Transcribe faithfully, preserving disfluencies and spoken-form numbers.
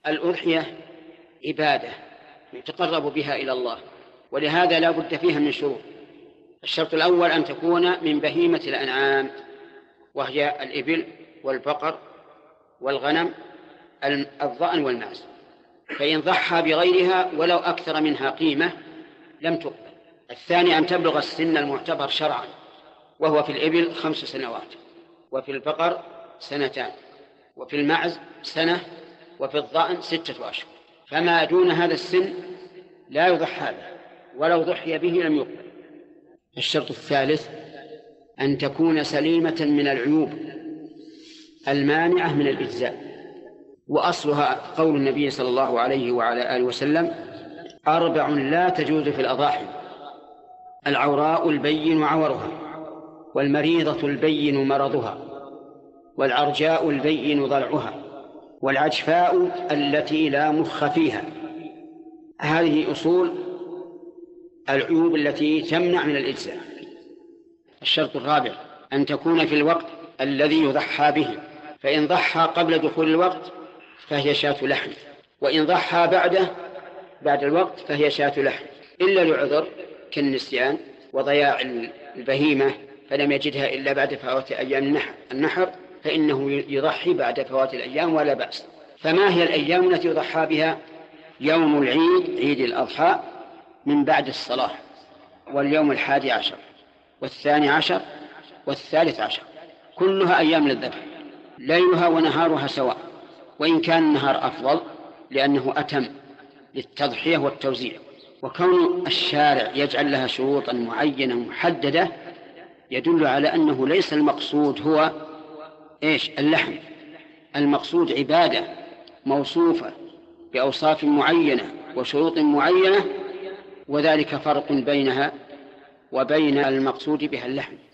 الأضحية عبادة يتقرب بها إلى الله، ولهذا لا بد فيها من شروط. الشرط الأول أن تكون من بهيمة الأنعام، وهي الإبل والبقر والغنم الضأن والماعز، فإن ضحى بغيرها ولو أكثر منها قيمة لم تقبل. الثاني أن تبلغ السن المعتبر شرعا، وهو في الإبل خمس سنوات، وفي البقر سنتان، وفي المعز سنة، وفي الضأن ستة أشهر، فما دون هذا السن لا يضحى به، ولو ضحي به لم يقبل. الشرط الثالث أن تكون سليمة من العيوب المانعة من الإجزاء، وأصلها قول النبي صلى الله عليه وعلى آله وسلم: أربع لا تجوز في الأضاحي: العوراء البين عورها، والمريضة البين مرضها، والعرجاء البين ضلعها، والعجفاء التي لا مخ فيها. هذه أصول العيوب التي تمنع من الإجزاء. الشرط الرابع أن تكون في الوقت الذي يضحى به، فإن ضحى قبل دخول الوقت فهي شاة لحم، وإن ضحى بعده بعد الوقت فهي شاة لحم، إلا لعذر كالنسيان وضياع البهيمة فلم يجدها إلا بعد فوات أيام النحر، فإنه يضحي بعد فوات الأيام ولا بأس. فما هي الأيام التي يضحى بها؟ يوم العيد، عيد الأضحى، من بعد الصلاة، واليوم الحادي عشر، والثاني عشر، والثالث عشر، كلها أيام للذبح، ليلها ونهارها سواء، وإن كان النهار أفضل لأنه أتم للتضحية والتوزيع. وكون الشارع يجعل لها شروطا معينة محددة يدل على أنه ليس المقصود هو إيش اللحم، المقصود عبادة موصوفة بأوصاف معينة وشروط معينة، وذلك فرق بينها وبين المقصود بها اللحم.